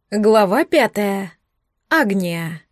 Глава 5. Агния.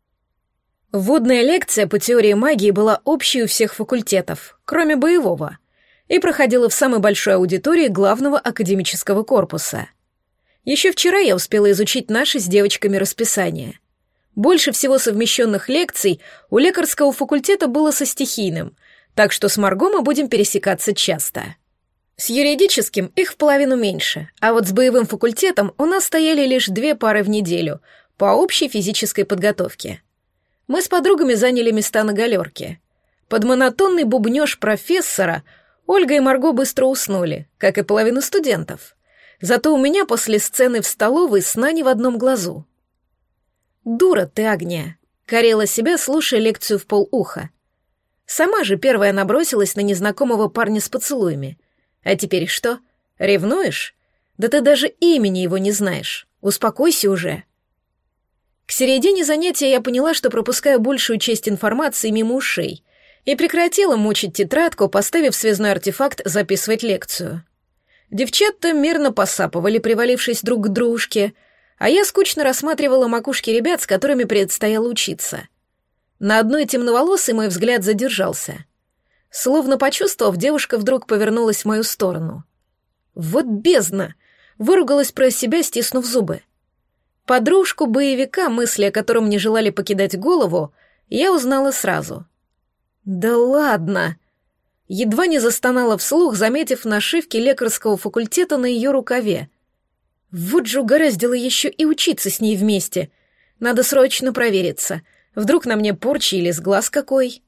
Вводная лекция по теории магии была общей у всех факультетов, кроме боевого, и проходила в самой большой аудитории главного академического корпуса. Еще вчера я успела изучить наши с девочками расписание. Больше всего совмещенных лекций у лекарского факультета было со стихийным, так что с Марго мы будем пересекаться часто. С юридическим их в половину меньше, а вот с боевым факультетом у нас стояли лишь 2 пары в неделю по общей физической подготовке. Мы с подругами заняли места на галерке. Под монотонный бубнёж профессора Ольга и Марго быстро уснули, как и половина студентов. Зато у меня после сцены в столовой сна не в одном глазу. «Дура ты, Агния!» — корела себя, слушая лекцию в полуха. Сама же первая набросилась на незнакомого парня с поцелуями. А теперь что? Ревнуешь? Да ты даже имени его не знаешь. Успокойся уже. К середине занятия я поняла, что пропускаю большую часть информации мимо ушей, и прекратила мучить тетрадку, поставив связной артефакт записывать лекцию. Девчата мирно посапывали, привалившись друг к дружке, а я скучно рассматривала макушки ребят, с которыми предстояло учиться. На одной темноволосой мой взгляд задержался. Словно почувствовав, девушка вдруг повернулась в мою сторону. «Вот бездна!» — выругалась про себя, стиснув зубы. Подружку боевика, мысли о котором не желали покидать голову, я узнала сразу. «Да ладно!» Едва не застонала вслух, заметив нашивки лекарского факультета на ее рукаве. Вот же угораздило еще и учиться с ней вместе. Надо срочно провериться. Вдруг на мне порча или сглаз какой.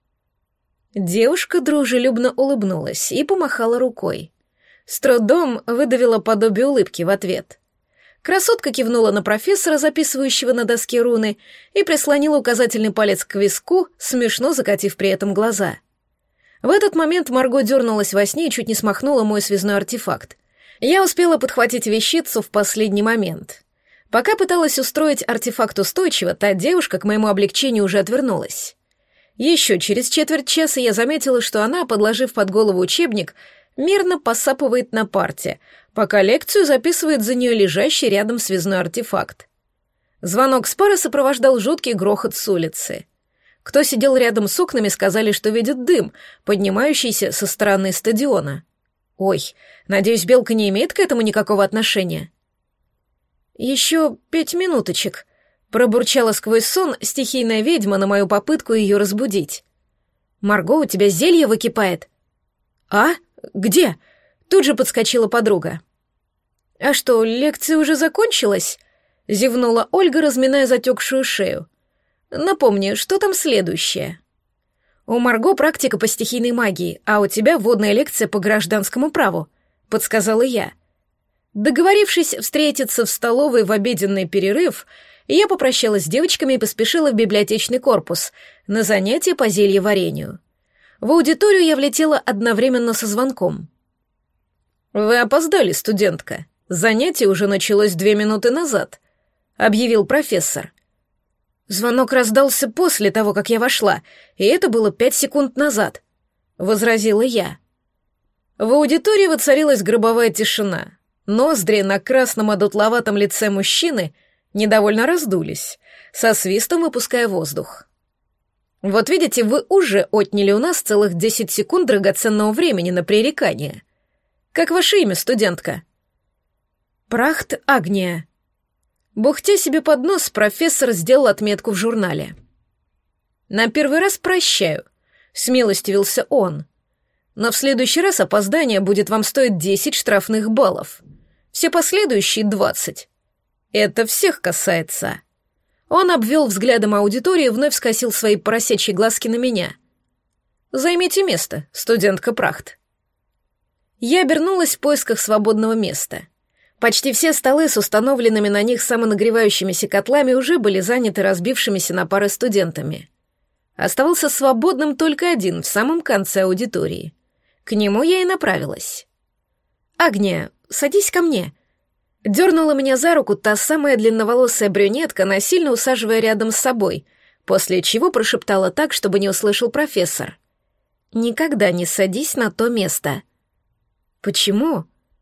Девушка дружелюбно улыбнулась и помахала рукой. С трудом выдавила подобие улыбки в ответ. Красотка кивнула на профессора, записывающего на доске руны, и прислонила указательный палец к виску, смешно закатив при этом глаза. В этот момент Марго дернулась во сне и чуть не смахнула мой связной артефакт. Я успела подхватить вещицу в последний момент. Пока пыталась устроить артефакт устойчиво, та девушка к моему облегчению уже отвернулась. Еще через четверть часа я заметила, что она, подложив под голову учебник, мирно посапывает на парте, пока лекцию записывает за нее лежащий рядом связной артефакт. Звонок с пары сопровождал жуткий грохот с улицы. Кто сидел рядом с окнами, сказали, что видят дым, поднимающийся со стороны стадиона. Ой, надеюсь, Белка не имеет к этому никакого отношения. «Еще 5 минуточек», — пробурчала сквозь сон стихийная ведьма на мою попытку ее разбудить. «Марго, у тебя зелье выкипает». «А? Где?» — тут же подскочила подруга. «А что, лекция уже закончилась?» — зевнула Ольга, разминая затекшую шею. «Напомни, что там следующее?» «У Марго практика по стихийной магии, а у тебя вводная лекция по гражданскому праву», — подсказала я. Договорившись встретиться в столовой в обеденный перерыв, я попрощалась с девочками и поспешила в библиотечный корпус на занятия по зельеварению. В аудиторию я влетела одновременно со звонком. «Вы опоздали, студентка. Занятие уже началось 2 минуты назад», — объявил профессор. «Звонок раздался после того, как я вошла, и это было 5 секунд назад», — возразила я. В аудитории воцарилась гробовая тишина. Ноздри на красном одутловатом лице мужчины недовольно раздулись, со свистом выпуская воздух. «Вот видите, вы уже отняли у нас целых 10 секунд драгоценного времени на пререкание. Как ваше имя, студентка?» «Прахт Агния». Бухтя себе под нос, профессор сделал отметку в журнале. «На первый раз прощаю», — смилостивился он. «Но в следующий раз опоздание будет вам стоить 10 штрафных баллов. Все последующие 20. Это всех касается». Он обвел взглядом аудиторию и вновь скосил свои поросячьи глазки на меня. «Займите место, студентка Прахт». Я обернулась в поисках свободного места. Почти все столы с установленными на них самонагревающимися котлами уже были заняты разбившимися на пары студентами. Оставался свободным только один в самом конце аудитории. К нему я и направилась. «Агния, садись ко мне», — дернула меня за руку та самая длинноволосая брюнетка, насильно усаживая рядом с собой, после чего прошептала так, чтобы не услышал профессор. «Никогда не садись на то место». «Почему?»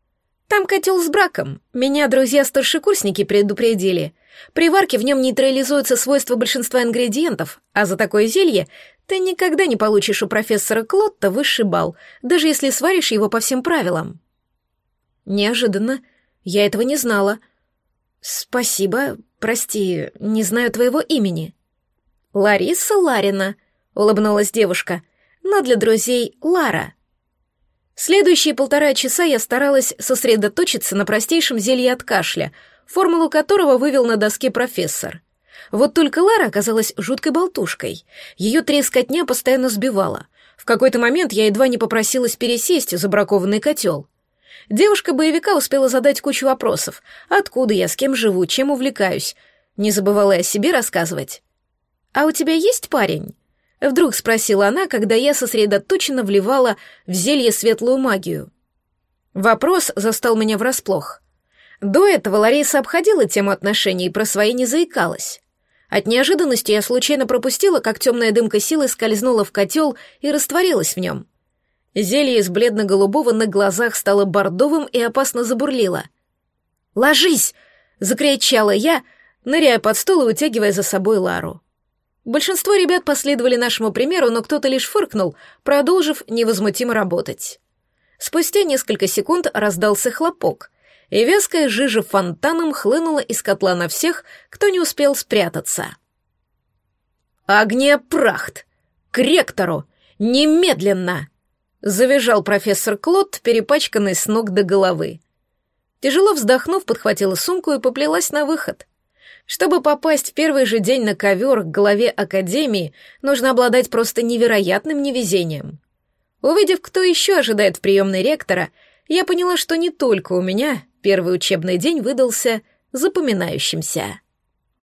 Там котел с браком. Меня друзья-старшекурсники предупредили. При варке в нем нейтрализуются свойства большинства ингредиентов, а за такое зелье ты никогда не получишь у профессора Клотта высший балл, даже если сваришь его по всем правилам. Неожиданно. Я этого не знала. Спасибо. Прости, не знаю твоего имени. Лариса Ларина, улыбнулась девушка, но для друзей Лара. Следующие 1,5 часа я старалась сосредоточиться на простейшем зелье от кашля, формулу которого вывел на доске профессор. Вот только Лара оказалась жуткой болтушкой. Ее трескотня постоянно сбивала. В какой-то момент я едва не попросилась пересесть за бракованный котел. Девушка-боевика успела задать кучу вопросов. Откуда я, с кем живу, чем увлекаюсь. Не забывала я о себе рассказывать. «А у тебя есть парень?» Вдруг спросила она, когда я сосредоточенно вливала в зелье светлую магию. Вопрос застал меня врасплох. До этого Лариса обходила тему отношений и про свои не заикалась. От неожиданности я случайно пропустила, как темная дымка силы скользнула в котел и растворилась в нем. Зелье из бледно-голубого на глазах стало бордовым и опасно забурлило. «Ложись!» — закричала я, ныряя под стол и утягивая за собой Лару. Большинство ребят последовали нашему примеру, но кто-то лишь фыркнул, продолжив невозмутимо работать. Спустя несколько секунд раздался хлопок, и вязкая жижа фонтаном хлынула из котла на всех, кто не успел спрятаться. «Агния Прахт! К ректору! Немедленно!» — завизжал профессор Клотт, перепачканный с ног до головы. Тяжело вздохнув, подхватила сумку и поплелась на выход. Чтобы попасть в первый же день на ковер к главе академии, нужно обладать просто невероятным невезением. Увидев, кто еще ожидает в приемной ректора, я поняла, что не только у меня первый учебный день выдался запоминающимся.